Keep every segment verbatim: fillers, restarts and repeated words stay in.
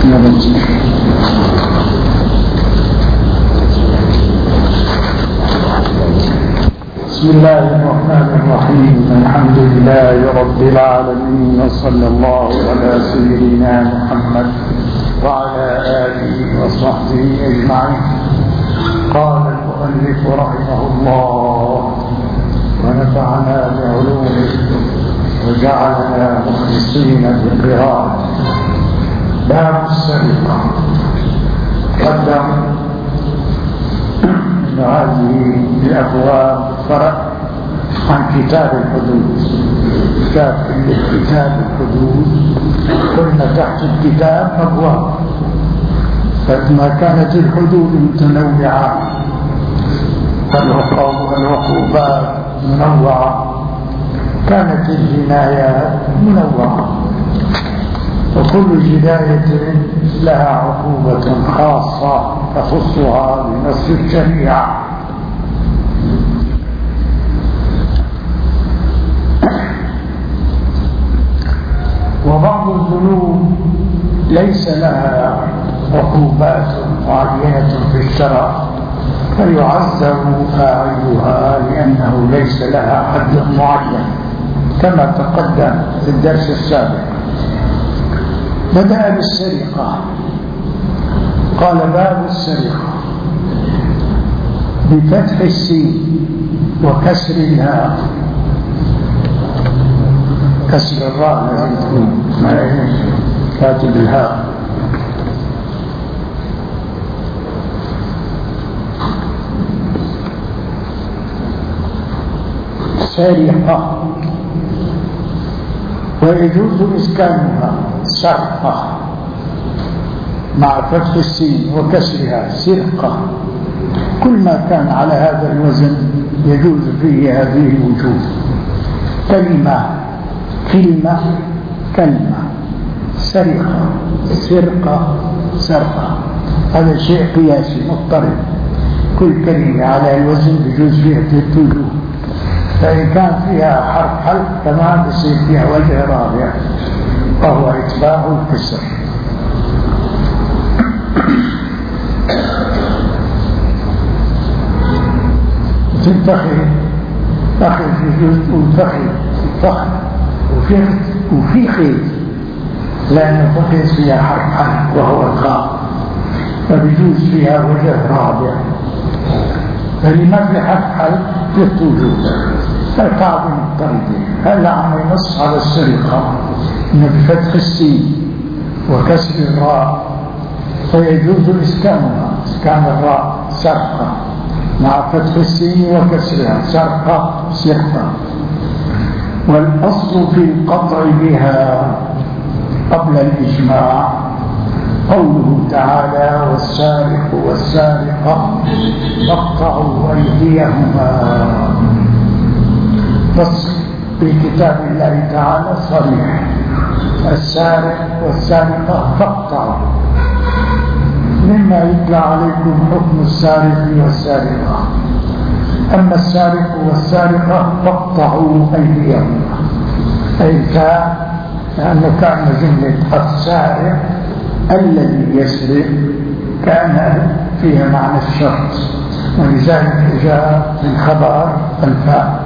بسم الله الرحمن الرحيم. الحمد لله رب العالمين، وصلى الله على سيدنا محمد وعلى آله وصحبه أجمعين. قال المؤلف رحمه الله: ونفعنا بعلومه وجعلنا مخلصين بالقراءة. باب السرقة. قدم أن هذه الأبواب فرع عن كتاب الحدود. كتاب كتاب الحدود قلنا تحت الكتاب أبواب، فما كانت الحدود متنوعة والعقوبات منوعة، كانت الجنايات منوعة، وكل جناية لها عقوبة خاصة تخصها بنص الشريعة. وبعض الذنوب ليس لها عقوبات معينة في الشرع، فيعذب فاعلها لأنه ليس لها حد معين، كما تقدم في الدرس السابق. بدأ بالسرقة، قال: باب السرقة بفتح السين وكسر الهاء، كسر الراء لازم تكون كاتب الهاء. سرقة، ويجوز إسكانها سرقة مع فتح السين وكسرها سرقة. كل ما كان على هذا الوزن يجوز فيه هذه الوجوه. كلمة كلمة كلمة، سرقة سرقة سرقة، هذا شيء قياسي مضطرب. كل كلمة على الوزن يجوز فيها ثلاث وجوه، فإن كان فيها حرف حلق كمان يصير فيها وجه رابع وهو إتباع الكسر. تنتخي تخي في جزء وتخي فخر وفي وفي خيط، لأن فخذ فيها حرف حلق وهو الخاء، فبيجوز فيها وجه رابع. فلما في حرف حلق ثلاث وجوه، فالقاعدة مضطردة. هذا عم ينص على السرقة إنه بفتح السين وكسر الراء، فيجوز إسكانها إسكان الراء سرقة مع فتح السين وكسرها سرقة سرقة. والأصل في القطع بها قبل الإجماع قوله تعالى: والسارق والسارقة فاقطعوا أيديهما. نص في كتاب الله تعالى صريح: السارق والسارقة فاقطعوا. مما يطلع عليكم حكم السارق والسارقة. أما السارق والسارقة فاقطعوا أيديهما، أي كان لأنه كان جملة السارق الذي يسرق كان فيها معنى الشرط، ولذلك جاء من خبر الفاء،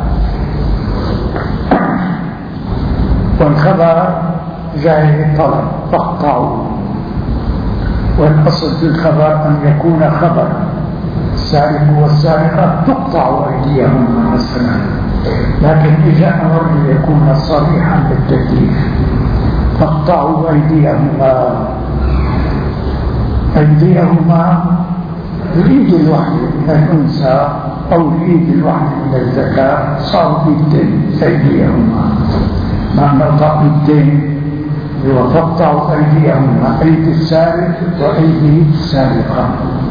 والخبر جاء طلب فاقطعوا. والأصل في الخبر أن يكون خبر: السارق والسارقة تقطع أيديهما مثلا، لكن إجاء أمر يكون صريحا بالتكليف: فاقطعوا أيديهما. أيديهما الإيد الواحدة من الأنثى أو الإيد الواحدة من الذكر صاروا إيدين أيديهما، مع نقطع الدين وفقطعوا أيديهما، أيدي السارق وأيدي السارقة.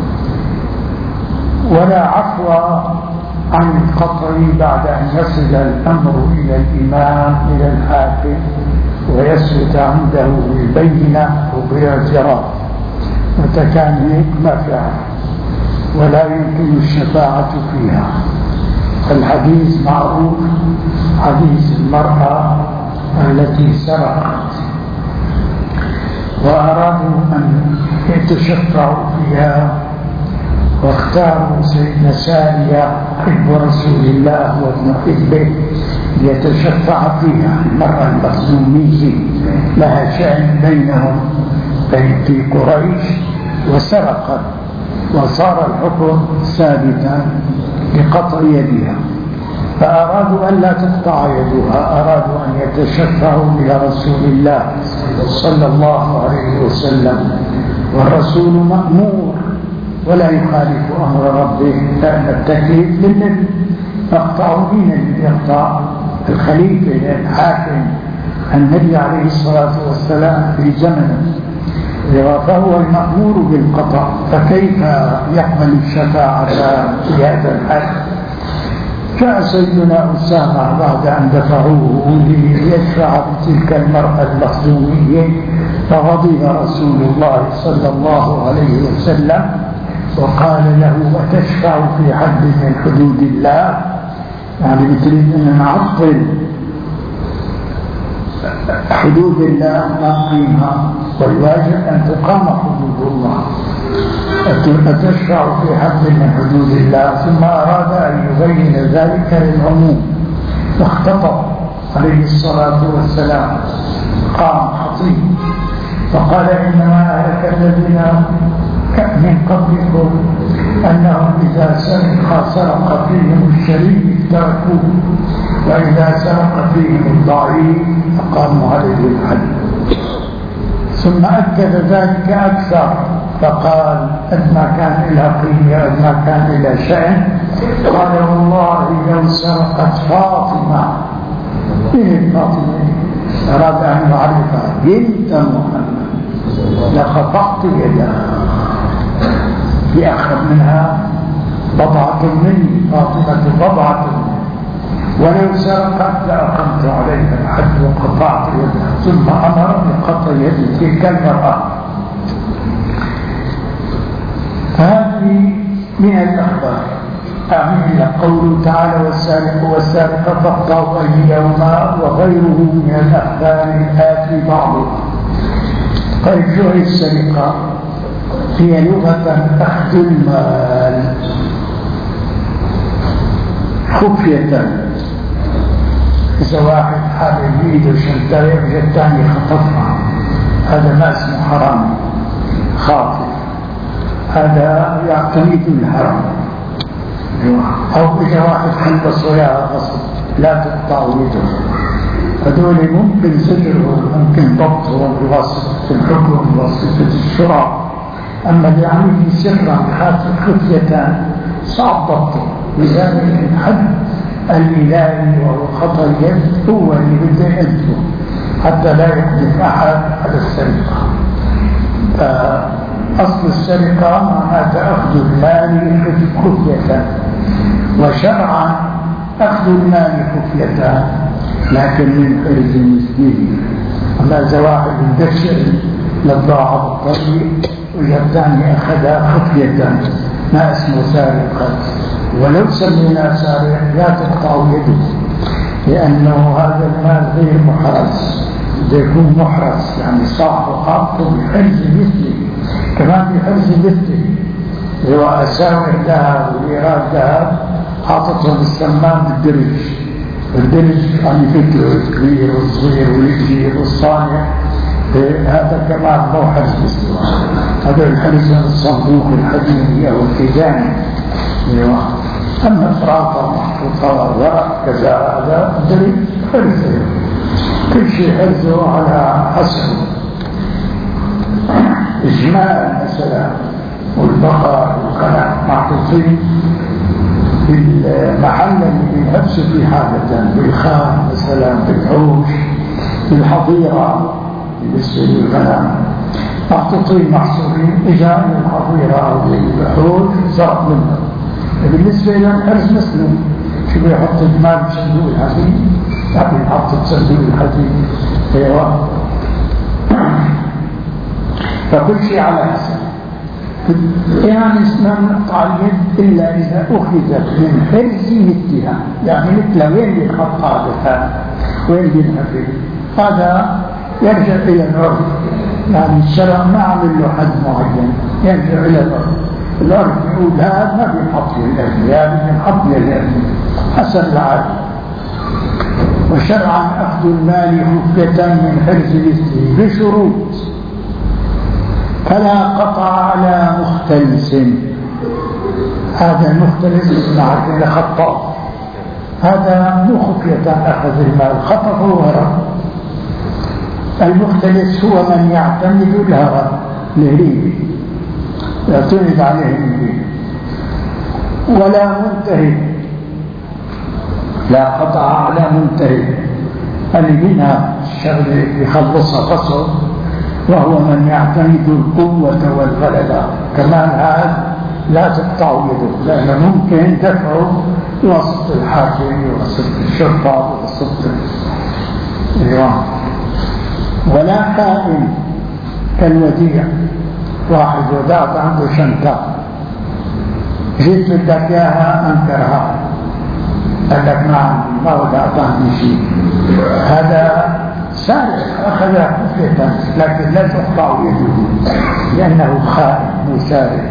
ولا عفو عن القطع بعد أن يصل الأمر إلى الإمام إلى الحاكم ويثبت عنده بالبينة وبالاعتراف، وتكان هيك ما فعل ولا يمكن الشفاعة فيها. الحديث معروف، حديث المرأة التي سرقت وأرادوا أن يتشفعوا فيها، واختاروا سيدنا سارية حب رسول الله وابن حبه ليتشفع فيها. المرأة المخزومية لها شأن بينهم بين في قريش، وسرقت، وصار الحكم ثابتا بقطع يدها، فأرادوا أن لا تقطع يدها، أرادوا أن يتشفعوا إلى رسول الله صلى الله عليه وسلم، والرسول مأمور ولا يخالف أمر ربه، لأن التكليف للنبي. فاقطعوا دين الذي يقطع الخليفة الحاكم النبي عليه الصلاة والسلام في زمنه، فهو المأمور بالقطع، فكيف يقبل الشفاعة في هذا الحال؟ جاء سيدنا أسامة بعد أن دفعوه ليشفع بتلك المرأة المخزومية، فغضب رسول الله صلى الله عليه وسلم وقال له: أتشفع في حد من حدود الله؟ يعني بتريد أن نعطل حدود الله نقيمها، والواجب أن تقام حدود الله. أتشفع في حد من حدود الله؟ ثم أراد أن يبين ذلك للعموم، فاختطب عليه الصلاة والسلام، قام خطيب فقال: إنما أهلك الذين من قبلكم أنهم إذا سرق سرق فيهم الشريف تركوه، وإذا سرق فيهم الضعيف أقاموا عليه الحد. ثم أكد ذلك أكثر فقال: قد ما كان إلى قيمة، قد ما كان إلى شأن، قال: والله لو سرقت فاطمة، إيه فاطمة؟ أراد أن يعرفها بنت محمد لقطعت يدها، في أخذ منها بضعة مني، فاطمة بضعة مني، ولو سرقت لأقمت عليها الحد وقطعت يدها. ثم أمر بقطع يد تلك المرأة. هذه من الأخبار. أعمل قوله تعالى: والسارق والسارقة فاقطعوا أيديهما، وغيره من الأخبار الآتي بعضها. طيب، شو هي السرقة؟ هي لغة أخذ المال خفية. إذا واحد حامل بإيده شنطة يرجع الثاني خطفها، هذا ما اسمه حرام خاطئ، هذا يعتمد الحرام. أو إذا واحد حلبس وياها غصب لا تقطع يده، هذول ممكن زجرهم، ممكن ضبطهم بواسطة الحكم بواسطة الشرع. أما اللي عمله سرا خاطئ خفية صعب ضبطه. لذلك الحد الإلهي وهو خطأ اليد هو اللي بده يأدبه حتى لا يحدث أحد على السرقة. فأصل السرقة معناتها أخذ المال خفية، وشرعا أخذ المال خفية لكن من حرز المسكين. أما إذا واحد يدشر للضاعة بالطريق والثاني أخذها خفية ما اسمه سارقة. ولو سمينا سارق لا تقطع يده، لأنه هذا المال غير محرز، يكون محرز يعني صاحبه حاطه بحرز مثله، كمان بحرز مثله، هو أساور ذهب وليرات ذهب حاططهم بالسمان بالدرج، الدرج يعني فكره كبير وصغير ويجي والصانع هذا كمان مو حرز مثله. هذا الحرز من الصندوق الحديدي أو الكيداني. أما فراغة محطوطة وراء كذا هذا دري حرزه، كل شيء حرزه على حسب. إجمال مثلا والبقر والقناة محطوطين في المحل اللي بينهبسوا فيه حاجة، بالخان مثلا، بالعوش، بالحظيرة بالنسبة للغنم محطوطين محصورين. إجا من الحظيرة أو بالعوش زرق منه. بالنسبة إلى الحرز مثله، شو بيحط المال بصندوق الحديد، يعني يحط بصندوق الحديد. ايوه، فكل شيء على حسب. يعني ما نقطع اليد إلا إذا أخذت من حرز مثلها، يعني مثل وين بينحط عادة، وين بينحفظ، هذا يرجع إلى العرف. يعني الشرع ما عمل له حد معين يرجع إلى الأرض. الأرض يقول هذا ما بينحط للأهل، هذا بينحط للأهل حسب العادة. وشرعا أخذ المال خفية من حرز مثله بشروط، فلا قطع على مختلس. هذا المختلس نعرف إلى خطأ، هذا مو خفية أخذ المال، خطأ وهرب. المختلس هو من يعتمد الهرب الهريب، يعتمد عليه الهريب. ولا منتهب، لا قطع على منتهب، اللي منها الشغل يخلصها فصل، وهو من يعتمد القوة والغلبة. كمان هذا لا تقطع يده، لأنه ممكن دفعه بواسطة الحاكم بواسطة الشرطة بواسطة الإيوان. ولا خائن كالوديع، واحد ودعت عنده شنطة جيت بدك إياها أنكرها، قال لك ما عندي، ما ودعت عندي شيء، هذا سارق أخذها خفية، لكن لا تقطع يده لأنه خائن مسارق.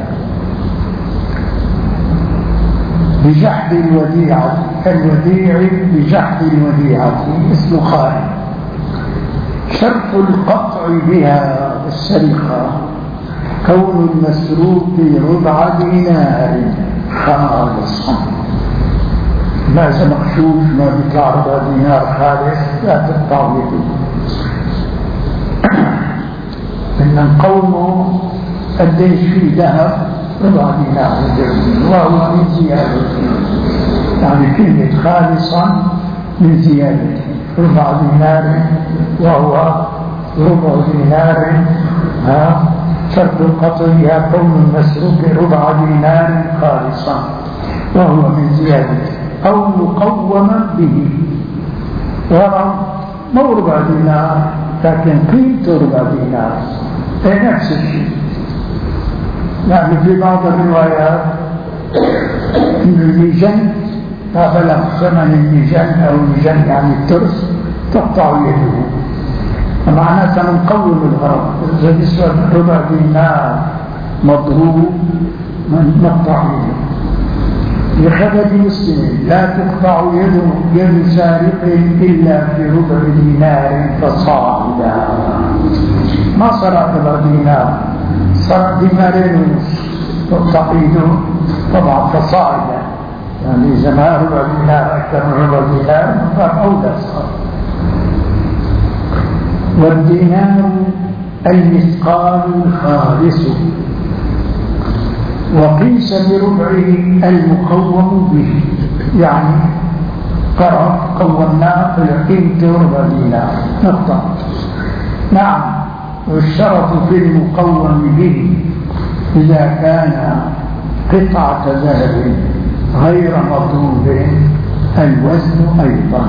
بجحد الوديعة كالوديع بجحد الوديعة مثل خائن. شرط القطع بها السرقة كون المسروق ربع دينار خالصا، ما إذا مخشوش ما بيطلع ربع دينار خالص لا تقطع يده. إن نقومه قديش في ذهب ربع دينار وهو من زيادته، يعني كلمة خالصا من زيادته ربع دينار وهو ربع دينار. ها شرط القطعية كون المسروق ربع دينار خالصا وهو من زيادته أو مقوما به، ورب مو ربع دينار لكن قيمته ربع دينار، هي نفس الشيء. يعني في بعض الروايات إن الميجن ما بلغ ثمن الميجن أو الميجن يعني الترس تقطع يده، معناتها نقوم الغرض. إذا بيسوى ربع دينار مضروب من نقطع يده. لخبر مسلم لا تقطع يد يد سارق إلا في ربع دينار فصاعدا. ما سرق ربع دينار، سرق دينارين ونص تقطع يده طبعا فصاعدا، يعني إذا ما ربع دينار أكثر من ربع دينار فأولى صار. والدينار المثقال الخالص، وقيس بربعه المقوم به، يعني قرأ قومناه فلقيمته ربع دينار نقطة. نعم، والشرط في المقوم به إذا كان قطعة ذهب غير مضروب الوزن أيضا.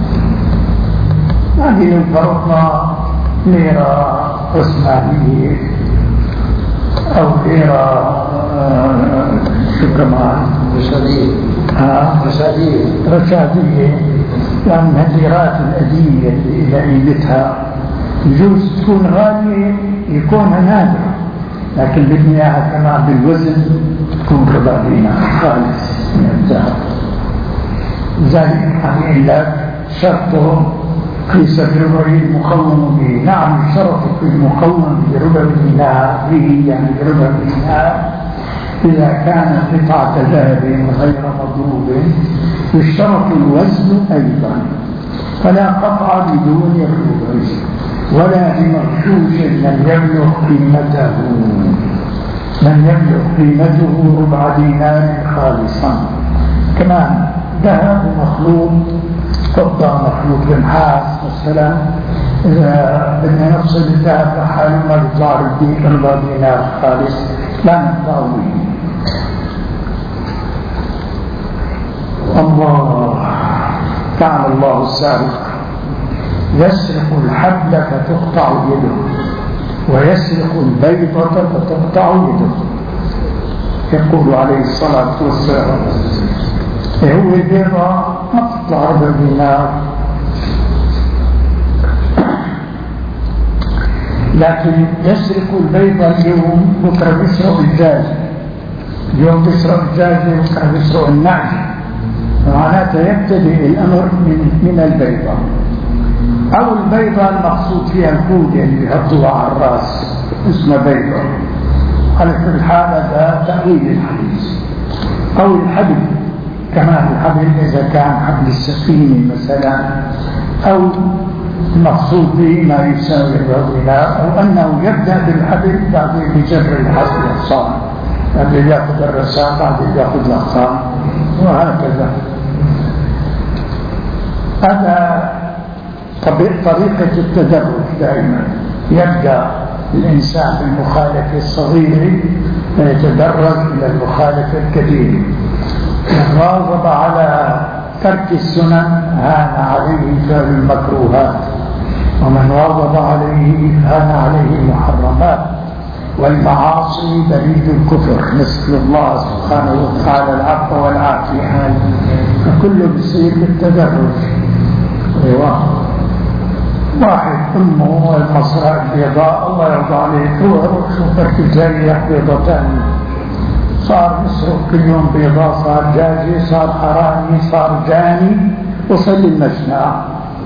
يعني لو فرضنا ليرة عثمانية أو ليرة شو كمان رشادية رشادية رشادية يعني من الليرات الأدية إلى قيمتها يجوز تكون غالية يكونها نادرة، لكن بدنا إياها كمان بالوزن تكون ربع دينار خالص من الذهب. لذلك يعني إلا شرطه قيس بربع المقوم به. نعم، الشرط في المقوم بربع دينار به يعني بربع دينار إذا كان قطعة ذهب غير مضروب، يشترط الوزن أيضا، فلا قطع بدون الربع ولا بمغشوش لم يبلغ قيمته لم يبلغ قيمته ربع دينار خالصا. كمان ذهب مخلوط فضة مخلوط بنحاس مثلا، إذا بدنا نفصل الذهب لحاله ما بيطلع ربع دينار خالص لا نقطعه به. الله تعالى الله السارق يسرق الحبل فتقطع يده، ويسرق البيضة فتقطع يده. يقول عليه الصلاة والسلام هو البيضة ما تطلع ربع دينار، لكن يسرق البيض اليوم بكرة بيسرق الدجاج، اليوم بيسرق الدجاج بكرة بيسرق النعج، معناته يبتدئ الأمر من, من البيضة أو البيضة المقصود فيها الكود اللي يحطوها على الرأس اسمه بيضة. على كل حال هذا تأويل الحديث. أو الحبل كمان، الحبل إذا كان حبل السفينة مثلا، أو المقصود به ما يساوي الغناء، أو أنه يبدأ بالحبل بعدين بجبر الحصان، بعدين يأخذ الرسام، بعدين يأخذ الأخصام، وهكذا. هذا طريقة التدرج دائما، يبدأ الإنسان بالمخالفة الصغيرة ويتدرج إلى المخالفة الكبيرة. من واظب على ترك السنن هان عليه فعل المكروهات، ومن واظب عليه هان عليه المحرمات، والمعاصي بريد الكفر. نسأل الله سبحانه وتعالى العفو والعافية، فكله بصير بالتدرج. ايوه، واحد امه المصرع البيضاء الله يرضى عليه، روح شوفك الجارية بيضتان، صار يسرق كل يوم بيضاء، صار جاجي، صار حرامي، صار جاني، وصل للمشنع.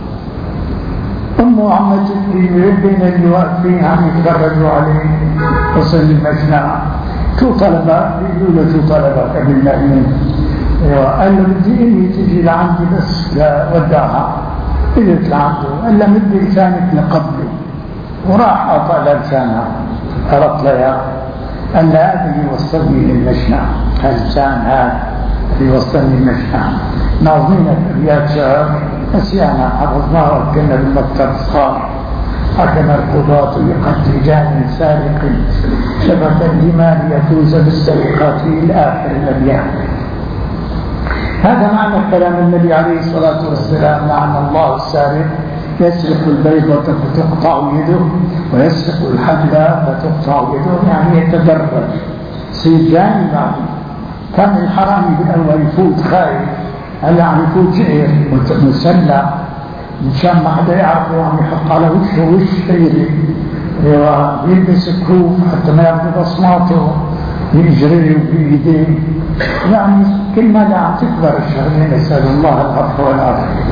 امه عم تجري بين اللي واقفين عم يتفرجوا عليه، وصل للمشنع. شو طلبات؟ بيقولوا له شو طلبات قبل ما ينام؟ قال له بدي امي تجي لعندي بس لودعها. اجت لعنده قال له مدي لسانك لقبله، وراح اعطى لسانها، قرط لها، قال له هذا اللي وصلني للمشنع، هاللسان هذا اللي وصلني للمشنع. ناظرين ابيات شعر نسيانا حفظناها كنا بالمكتب صار. حكم القضاة بقتل جان سارق، شبك الدماء يفوز بالسرقات الى اخر الابيات. هذا معنى كلام النبي عليه الصلاة والسلام، لعن الله السارق، يسرق البيضة فتقطع يده، ويسرق الحبل فتقطع يده، يعني يتدرج يصير جاني بعده. كان الحرامي بالأول يفوت خايف، هلا عم يفوت شعر مسلح مشان ما حدا يعرفه، عم يحط على وشه وش خيري، ويلبس كروف حتى ما ياخذ بصماته بيجري وبيديه. يعني كل ما لا عم تكبر الشغلين، نسأل الله العفو والعافية.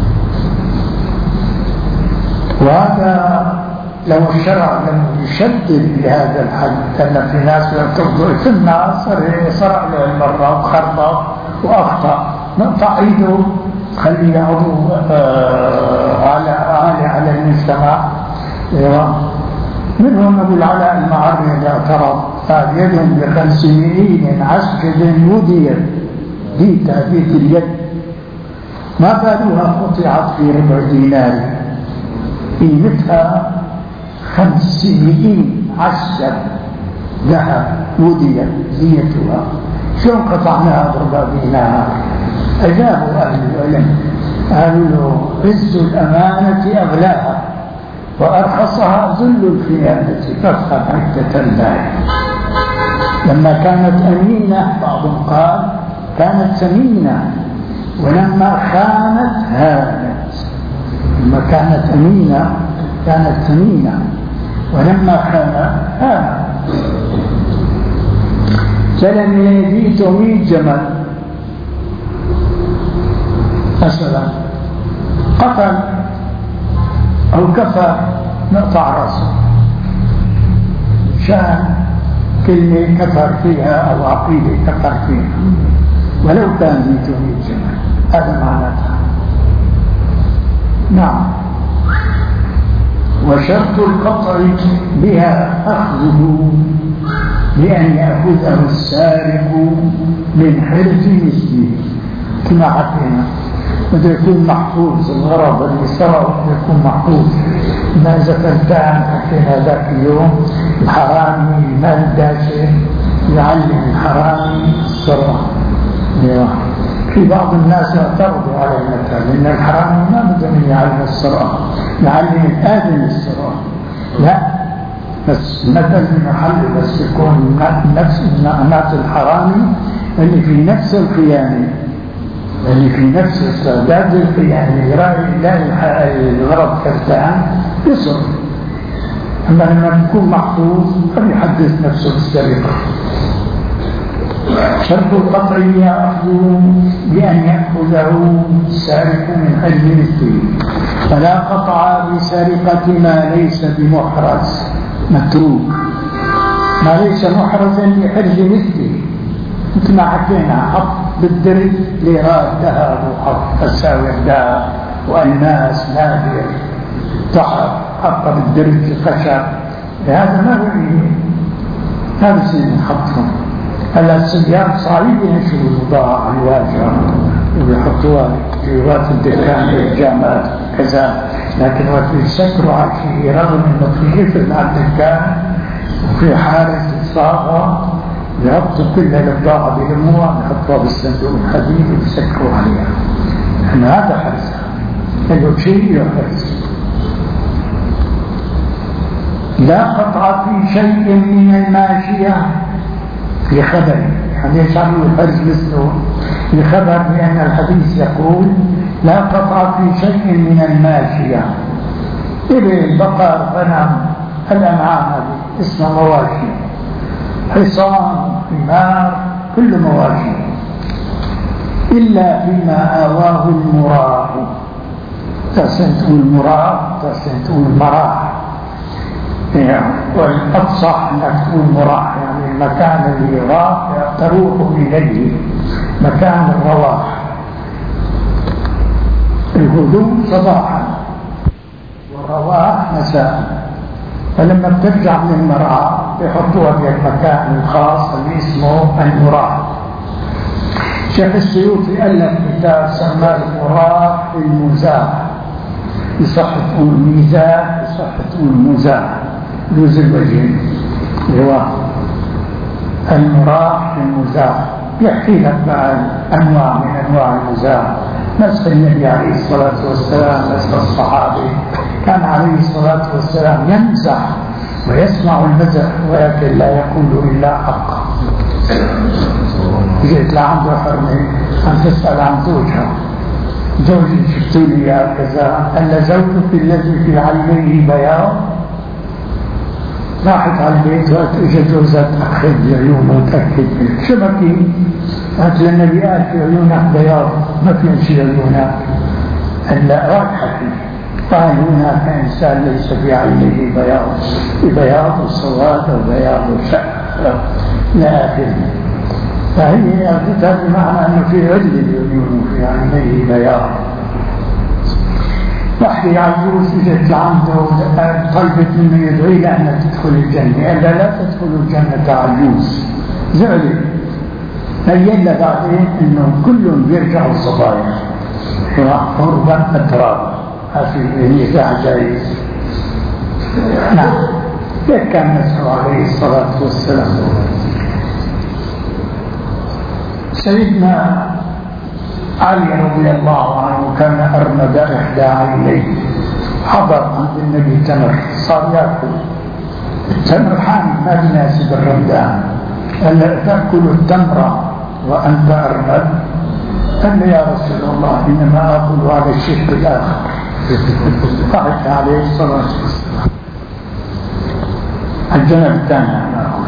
وهذا لو الشرع لم يشدد بهذا الحد، كان في ناس يرتضوا في الناس صرع له المرة وخرطة وأخطأ، نقطع ايده خليه عضو على عالي على المجتمع. منهم أبو العلاء المعري اعترض، قال يد بخمسمائين عسكر وديت، ديتا ديت اليد ما بالها قطعت في ربع دينار، قيمتها خمسمائين عسكر ذهب وديت ديتها، شلون قطعناها بربع دينار؟ أجابوا أهل العلم قالوا له عز الأمانة أغلاها، وأرخصها ذل الخيانة فافهم عدة الله. لما كانت أمينة بعضهم قال كانت ثمينة، ولما خانت هانت. لما كانت أمينة كانت ثمينة، ولما خانت هانت. سلم يديت مئة جمل مثلا، قتل أو كفى نقطع رأسه شان كلمة كفر فيها أو عقيدة كفر فيها، ولو كان مئة جمل، هذا معناتها. نعم. وشرط القطع بها أخذه بأن يأخذه السارق من حرز مثله، كما حكينا بده يكون محفوظ، الغرض اللي سرق بده يكون محفوظ. ما إذا فلتان حكينا ذاك اليوم الحرامي المال داشة يعلم الحرامي السرقة. في بعض الناس يعترضوا على المثل إن الحرامي ما بدهم يعلم السرقة، يعلم الآدم السرقة. لا، بس مثل محل بس يكون نفس نعمات الحرامي اللي في نفس الخيانة، اللي في نفس استعداد الخيانة، يراعي لا الغرض كرتان يصر. أما لما يكون محفوظ فليحدث نفسه بالسرقة. شرط القطعية أخذه بأن يأخذه السارق من أجل مثله، فلا قطع بسرقة ما ليس بمحرز متروك، ما ليس محرزا لحرز مثله، مثل ما حكينا حط بالدرج ليرات ذهب وحط أساور ذهب وألماس نادر تحت حط بالدرج خشب، هذا ما هو هذا سيد حطهم. هلا الصبيان صعيب ينشروا البضاعة على الواجهة ويحطوها في وقت الدكان والجامعات كذا، لكن وقت يسكروا على شيء رغم انه في قفل على الدكان وفي حارس صاغة يحطوا كل البضاعة بلموها يحطوها بالصندوق الحديد ويسكروا عليها. يعني هذا حرز، له شيء يحرز. لا قطع في شيء من الماشية لخبر، حديث عملوا الحرز مثله لخبر، لأن الحديث يقول لا قطع في شيء من الماشية، إبل بقر غنم الأنعام هذه اسمها مواشي، حصان حمار كل مواشي، إلا فيما آواه المراح، تحسن تقول مراح تحسن تقول مراح، والأفصح أنك تقول مراح، يعني المكان اللي يراح تروح إليه مكان الرواح، الهدوء صباحا والرواح مساء. فلما بترجع من المرعى يحطوها في المكان الخاص اللي اسمه المراح. شيخ السيوطي ألف كتاب سماه المراح المزاح، يصح تقول ميزاح يصح تقول مزاح، جوز الوجهين هو المراح المزاح. يحكي لك بعد أنواع من أنواع المزاح، مسح النبي عليه الصلاة والسلام، مسح الصحابي، كان عليه الصلاة والسلام يمزح ويسمع المزح ولكن لا يقول إلا حقا. جئت لعنده حرمة أن تسأل عن زوجها، زوجي شفتوا لي يا كذا، ألا زوجك الذي في عينيه بياض؟ راحت على البيت وقت اجى جوزها تأخذ عيونه وتأكد شبكي، قالت للنبي قال في عيونك بياض، ما في شيء عيونك الا راجحة فيه. قال هناك انسان ليس في عينه بياض، بياض وسواد وبياض وشق لا اخره. فهي اخذتها بمعنى انه في عدل العيون في عينيه بياض. واحدة عجوز اجت لعنده طلبت منه يدعي لها أن تدخل الجنة، قال لا تدخل الجنة عجوز، زعلت. بين له بعدين انه كلهم بيرجعوا صبايا قربا اترابا، هذه نزاع جايز. نعم، كيف كان مسعود عليه الصلاة والسلام. سيدنا علي رضي الله عنه كان أرمد إحدى عينيه، حضر عند النبي تمر صار يأكل التمر حامي ما يناسب الرمدان، قال تأكل التمر وأنت أرمد؟ قال لي يا رسول الله إنما أكل على الشق الآخر. ضحك عليه الصلاة والسلام. الجنب الثاني أنا أقول.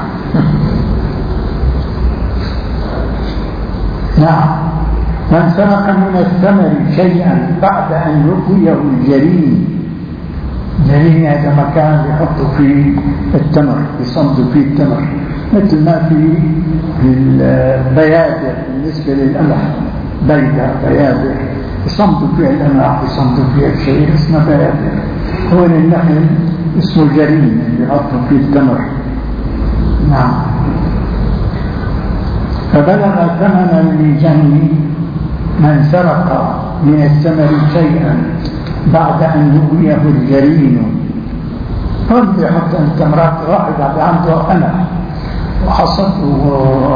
نعم، من سرق من الثمر شيئا بعد أن يقيه الجرين، جرين هذا مكان يحط فيه التمر، يصمد فيه التمر، مثل ما في البيادر بالنسبة للقمح، بيدة بيادر يصمد فيها القمح، يصمد فيها الشيء اسمه بيادر. هو النخل اسمه جرين اللي يحط فيه التمر. نعم، فبلغ ثمنا لجني من سرق من الثمر شيئا بعد أن يؤويه الجرين. رد يحط التمرات واحد عنده قمح وحصده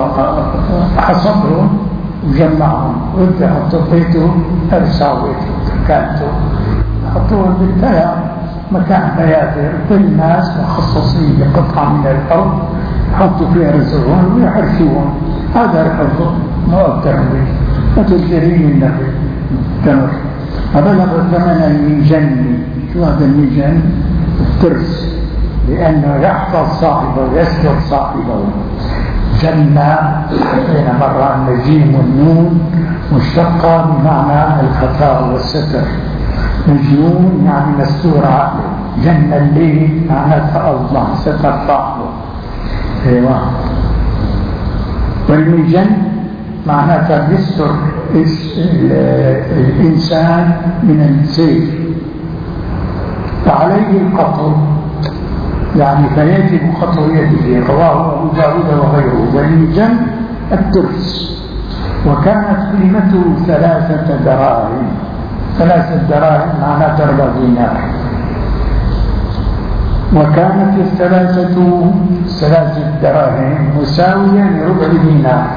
حصده وجمعهم، رد يحط بيته أرساويته كانته يحطوه بالتلع مكان بيادر، كل الناس مخصصين بقطعة من الأرض يحطوا فيها رزقهم ويحرشوهم، هذا الحفظ مؤثر به مثل جرين النخل تمر. فبلغ ثمن الميجن. شو هذا الميجن؟ الترس، لأنه يحفظ صاحبه ويستر صاحبه. جنة بين مرة النجيم والنون مشتقة بمعنى الخفاء والستر. نجوم يعني مستور عقله، جن الليل معناتها الله ستر صاحبه. ايوه. والمجن معناتها يستر الإنسان من السيف. وعليه القطر يعني فيجب قطع يده، رواه أبو داود وغيره. والمجن الترس. وكانت قيمته ثلاثة دراهم، ثلاثة دراهم معناه أربع دينار. وكانت الثلاثة ثلاثة دراهم مساوية لربع دينار.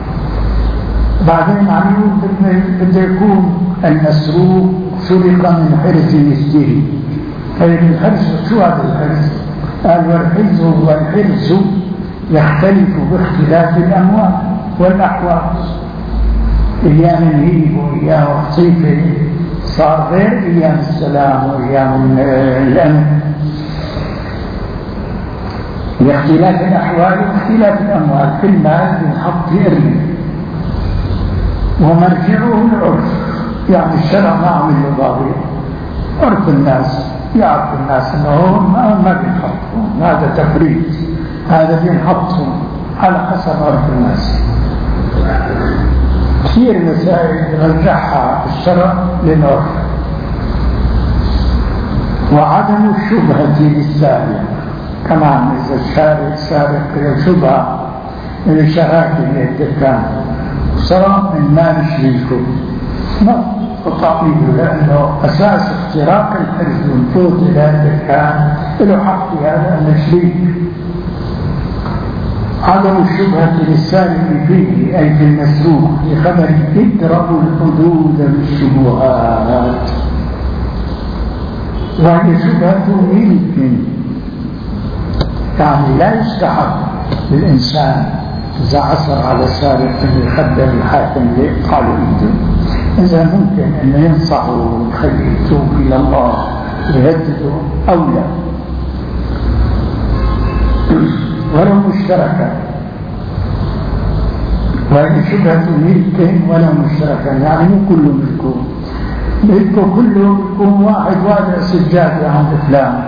بعدين عملوا بده يكون المسروق سرق من حرز مثله. طيب الحرز شو هذا الحرز؟ قال والحرز والحرز يختلف باختلاف الأموال والأحوال. أيام الهيب وأيام الصيف صار غير أيام السلام وأيام الأمن، لاختلاف الأحوال واختلاف الأموال. في المال بنحط في أرمي، ومرجعه العرف، يعني الشرع ما عمل له ضابط. عرف الناس يعرف الناس أنه ما, ما بينحطهم، هذا تفريط، هذا بينحطهم على حسب عرف الناس. كثير مسائل رجعها الشرع للعرف. وعدم الشبهة للسارق، كمان إذا الشارع سارق شبهة من الشراكة اللي الدكان سرق من مال شريكه ما تطعيله، لأنه أساس اختراق الحرز والفوت إلى الدكان له حق في هذا الشريك. عدم الشبهة للسارق فيه أي في المسروق لخبر ادرأوا الحدود بالشبهات. وهي شبهة ملك، يعني لا يستحق للإنسان إذا عثر على سارق أن يخبر الحاكم لإقطاع إيده. إذا ممكن أن ينصحه ويخليه يتوب إلى الله ويهدده أو لا، ولو مشتركا. وهي شبهة ملك ولو مشتركا، يعني مو كله ملكه، ملكه كله يكون واحد وادع سجادة عند فلان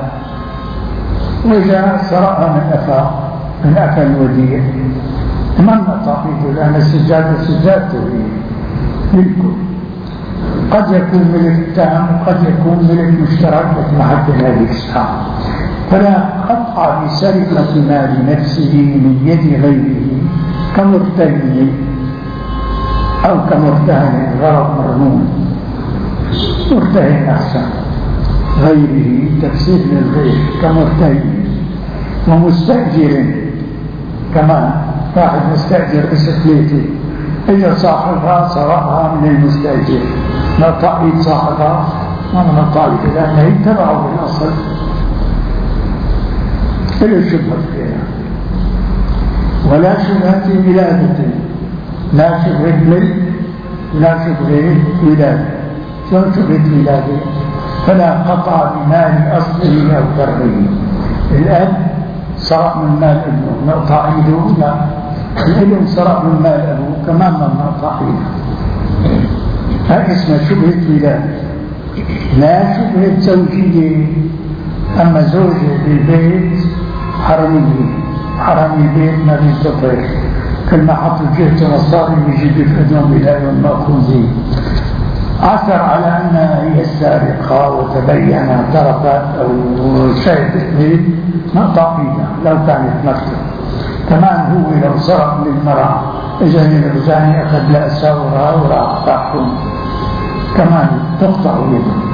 وجاء سرقها من أفا من أفا الوديع، ما نقطع فيه لأن السجادة سجادته ملكه. قد يكون ملك تام وقد يكون ملك مشترك مثل حتى هذه الساعة. فلا قطع بسرقة مال نفسه من يد غيره كمرتهن أو كمرتهن غرض مرهون. مرتهن أحسن، غيره تفسير للغير كمرتهن. ومستأجر كمان، واحد مستأجر بسكليته إذا صاحبها سرقها من المستأجر، نقطع بيد صاحبها ما نقطع بيد لأنه يتبعه بالأصل. إلا شبهة فيها. ولا شبهة ولادة، لا شبهة ملك ولا شبهة ولادة. شو شبهة ولادة؟ فلا قطع بمال أصله أو فرعه. الأب سرق من مال ابنه نقطع ايده؟ لا. الابن سرق من مال ابوه كمان ما نقطع ايده. هذا اسمه شبهة ولادة. لا شبهة زوجية. أما زوجة بالبيت حرمية، حرمي البيت ما بيستطيع، كل ما حط جهته مصاري يجيب يفقدهم إلى يوم ما أكون زي. عثر على أنها هي السارقة وتبين اعترفت أو شهدت به نقطع فيها لو كانت مرته. كمان هو لو سرق من المرأة إجا من الزاني أخذ لها ساورها وراح تحكم كمان تقطع يده.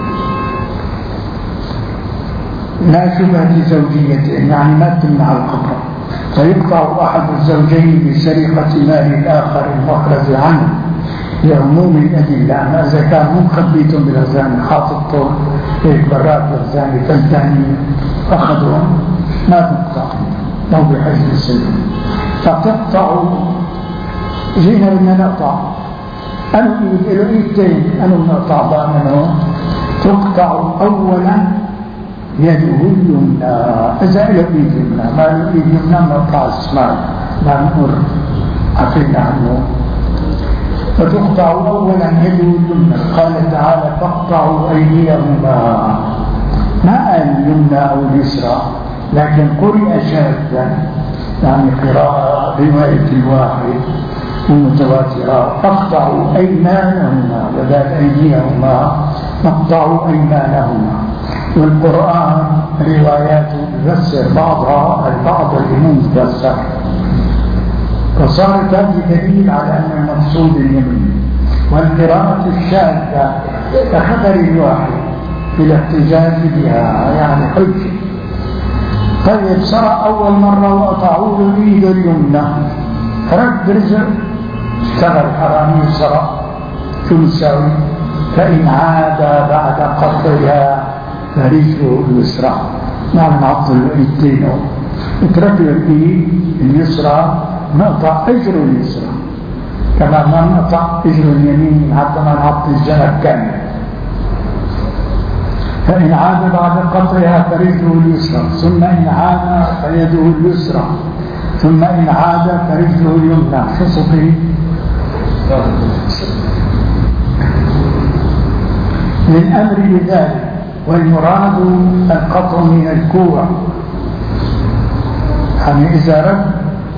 لا شبهة زوجية، يعني ما تمنع القطع. فيقطع أحد الزوجين بسرقة مال الآخر المخرج عنه لعموم الأدلة. أما إذا كان مو مخبيتهم بالغزاني حاططهم هيك برات بالغزاني تنتهي أخذهم ما تقطع لو بحجم السلم. فتقطع جينا بدنا نقطع أنا إلى إيدين أنا نقطع بقى منهم. تقطع أولا يده اليمنى. إذا له إيد يمنى ما له إيد يمنى نقطع الشمال ما نمر عفينا عنه. فتقطع أولا يده اليمنى. قال تعالى فاقطعوا أيديهما، ما قال اليمنى أو اليسرى، لكن قرئ شاذا يعني قراءة رواية الواحد ومتواترة. فاقطعوا أيمانهما بدل أيديهما، فاقطعوا أيمانهما. والقرآن رواياته تفسر بعضها البعض الإمام تفسر، فصارت هذه دليل على أن المقصود اليمين. والقراءة الشاذة كخبر الواحد في الاحتجاج بها يعني حجة. طيب سرى أول مرة وقطعوا له اليد اليمنى، رد رجع اشتغل حرامي سرى شو يساوي؟ فإن عاد بعد قطعها فرجله اليسرى، ما نعطل ايدينه، اترك الايد اليسرى نقطع اجره اليسرى، كما ما نقطع اجره اليمين حتى ما نعطي الجنب كامل. فإن عاد بعد قطعها فرجله اليسرى، ثم إن عاد فيده اليسرى، ثم إن عاد فرجله اليمنى. شو صفي؟ للأمر بذلك، والمراد القطع من الكوع، يعني إذا رد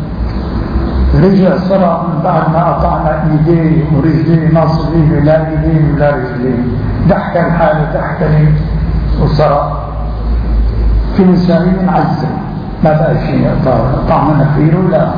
رجع سرع من بعد ما قطعنا ايديه ورجليه، ناصب ايده لا ايديه ولا رجليه، دحك الحالة دحكني وسرع في مساوي من عزة، ما بقى شيء قطع مناخيره لا.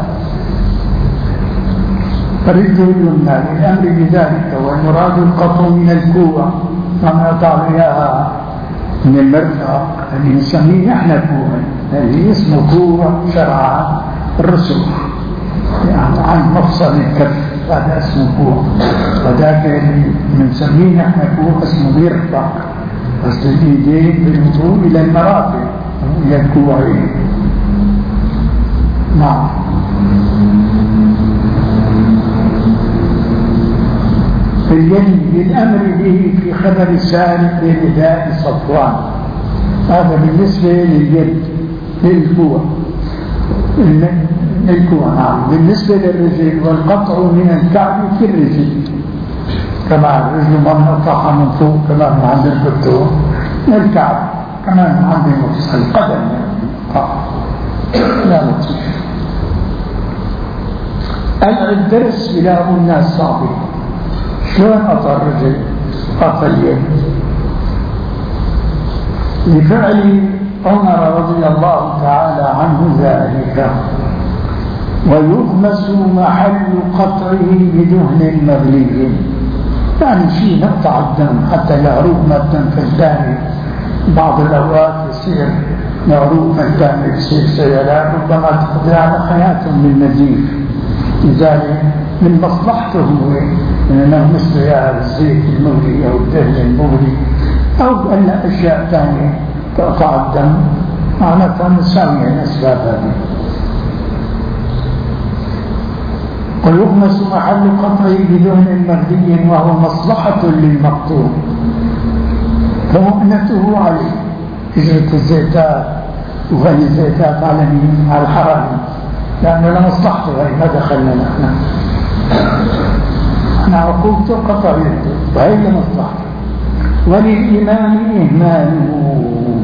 فرجله اليمنى للأمر بذلك، والمراد القطع من الكوع، فما قطع إياها من المرفق اللي نسميه نحن كوع، اللي اسمه كوع شرعا الرسول، يعني عن مفصل الكف هذا اسمه كوع، وذاك اللي بنسميه نحن كوع اسمه مرفق، بس الايدين بالوصول الى المرافق الى الكوعين. نعم. في اليد للأمر به في خبر السارق لرداء صفوان، هذا بالنسبة لليد للكوع الكوع. نعم. بالنسبة للرجل والقطع من الكعب في الرجل، كما الرجل من نقطعها من فوق كما من عند الكتوب، من الكعب كما من عند المفصل القدم لا لطيف. الدرس بلا الناس صعبين. شلون قطع الرجل؟ قطع اليد لفعل عمر رضي الله تعالى عنه ذلك، ويغمس محل قطعه بدهن مغلي، يعني شيء نقطع الدم حتى يعروق ما الدم في الدم. بعض الأوقات يصير يعروق ما الدم يصير سيلان، ربما تقضي على حياتهم من نزيف، لذلك من مصلحته هو أنه مثل هذا الزيت المغلي أو الدهن المغلي أو أن أشياء ثانية تقطع الدم، معناتها نساوي الأسباب هذه. ويغمس محل قطعه بدهن مغلي وهو مصلحة للمقطوع، فمؤنته عليه إجرة الزيتات وغلي الزيتات على مين؟ على الحرام، لأنه لمصلحته هي ما دخلنا نحن، احنا عقوبته قطع يده وهي لمصلحته. وللإمام إهماله،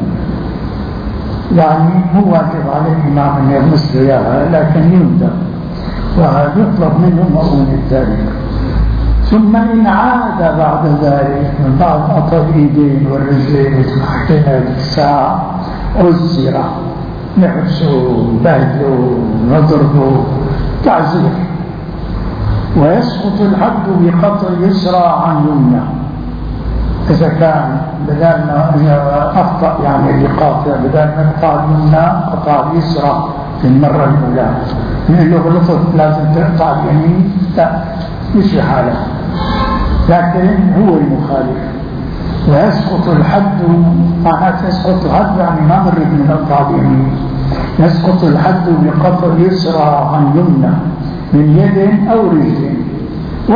يعني هو واجب على الإمام أن يغمس إياها لكن يندم ويطلب منه مؤونة ذلك. ثم إن عاد بعد ذلك من بعد قطع الإيدين والرجلين حكينا الساعة عزر، نحبسه بهدله نضربه تعزير، ويسقط الحد بقطع يسرى عن يمنى. إذا كان بدل ما أخطأ يعني اللي قاطع بدل ما قطع اليمنى قطع اليسرى في المرة الأولى، من له غلطت لازم تقطع اليمين، لا مش حاله، لكن هو المخالف. ويسقط الحد، معناته يسقط الحد يعني ما مرد من قطع اليمين، يسقط الحد بقطع يسرى عن يمنى من يد أو رجل،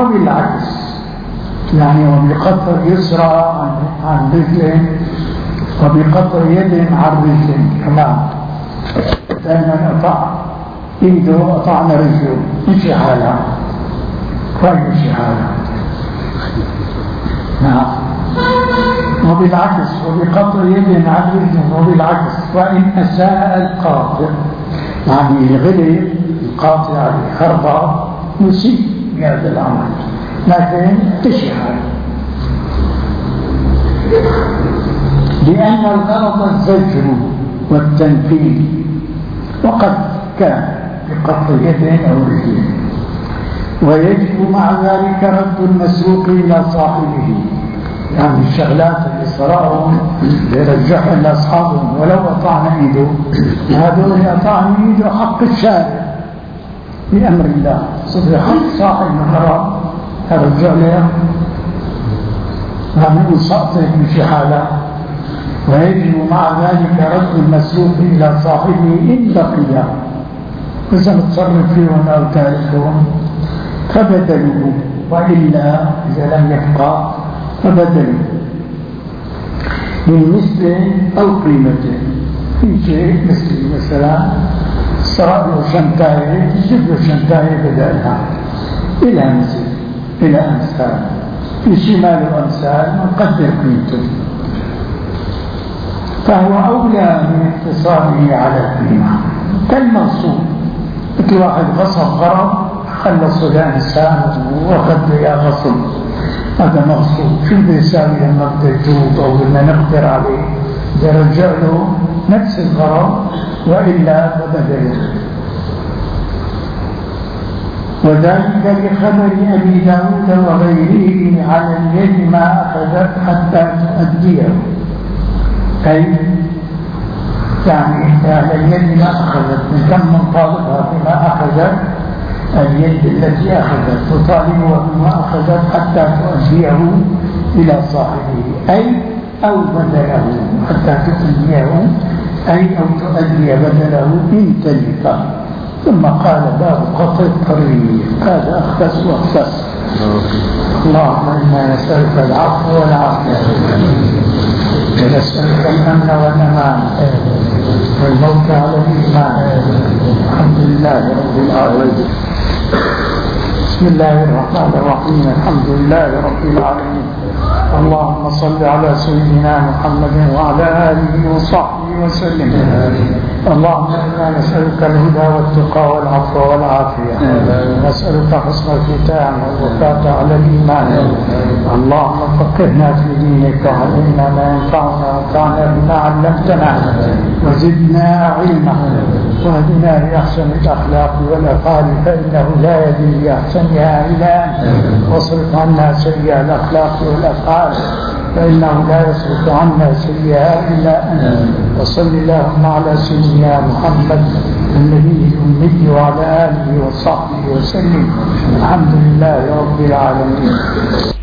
وبالعكس يعني وبقطع يسرى عن رجل وبقطع يد عن رجل كمان، دائما أطع إيده أطعنا رجله مشي حالها ويمشي حالها. نعم. وبالعكس وبقطع يد عن رجل وبالعكس، وإن أساء القاطع يعني غلب القاطع خربة يسيء بهذا العمل، لكن تشي حالها، لأن الغرض الزجر والتنفيذ، وقد كان بقطع يد أو رجل. ويجب مع ذلك رد المسروق إلى صاحبه، يعني الشغلات اللي صراهم يرجعها لأصحابهم، ولو أطعنا إيده هذول أطعنا إيده حق الشارع بأمر الله، صدر حق صاحب الغرام هرجع له ومن سقطه بشي حالة. ويجب مع ذلك رد المسروق إلى صاحبه إن بقي، إذا نتصرف فيهم أو تاركهم فبدلوا، وإلا إذا لم يبقى فبدلوا من مثل أو قيمته. في شيء مثل مثلا سرق له شنطاية يجيب له شنطاية بدلها إلى مثل إلى أمثال، في شيء ماله أمثال نقدر قيمته، فهو أولى من اقتصاره على القيمة كالمغصوب. مثل واحد غصب غرض خلص له إنسان وأخذ له غصب، هذا مغصوب. شو بده يساوي لما بده يتوب أو لما نقدر عليه؟ بده يرجع له نفس الغرض وإلا فبدله. وذلك لخبر أبي داود وغيره على اليد ما أخذت حتى تؤديه، أي يعني على اليد ما أخذت، من كم من طالبها بما أخذت، اليد التي أخذت تطالبها بما أخذت حتى تؤديه إلى صاحبه، أي أو بدله حتى تؤديه، أي أو تؤدي بدله إن تلف. ثم قال باب قطع الطريق، هذا أختص واختص. اللهم إنا نسألك العفو والعافية، ونسألك الأمن والأمان والموت على الإيمان. الحمد لله رب العالمين. بسم الله الرحمن الرحيم. الحمد لله رب العالمين. اللهم صل على سيدنا محمد وعلى آله وصحبه وسلم. اللهم إنا نسألك الهدى والتقى والعفو والعافية، نسألك حسن الختام والوفاة على الإيمان. اللهم فقهنا في دينك وعلمنا ما ينفعنا وانفعنا بما علمتنا وزدنا علما، واهدنا لأحسن الأخلاق والأفعال، فإنه لا يهدي لأحسنها إلا أنت، واصرف عنا سيئ الأخلاق والأفعال، فإنه لا يصرف عنا سيئها إلا أنت. وصل اللهم على سيدنا محمد النبي الأمي وعلى آله وصحبه وسلم. الحمد لله رب العالمين.